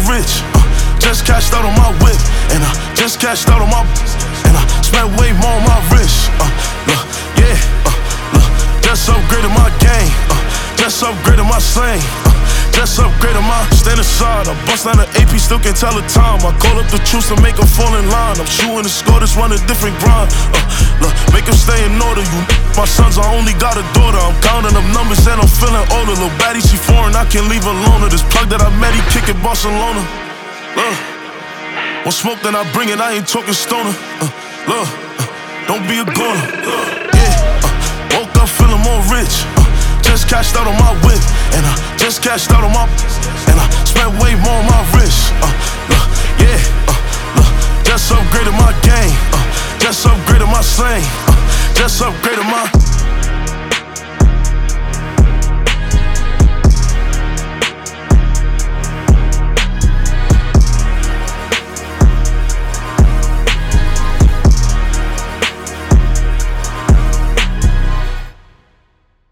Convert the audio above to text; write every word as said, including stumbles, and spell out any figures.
rich. Uh, just cashed out on my whip, and I just cashed out on my, and I spent way more on my wrist. Uh, look, yeah, uh, look, just upgraded my game. Uh, just upgraded my slang. Uh, Just upgraded my stand aside. I bust down the A P, still can't tell the time. I call up the troops to make them fall in line. I'm shooting the score, just run a different grind. Uh, look, make them stay in order. You my sons, I only got a daughter. I'm counting up numbers and I'm feeling older. Lil' baddie, she foreign, I can't leave alone. This plug that I met, he kick it Barcelona. Look, want smoke, then I bring it, I ain't talking stoner. Uh, look, uh, don't be a goner. Yeah, uh, woke up feeling more rich. Uh, Just cashed out on my whip, and I just cashed out on my, and I spent way more on my wrist. Uh, look, yeah, uh, look, just upgraded my game. Uh, just upgraded my slang. Uh, just upgraded my.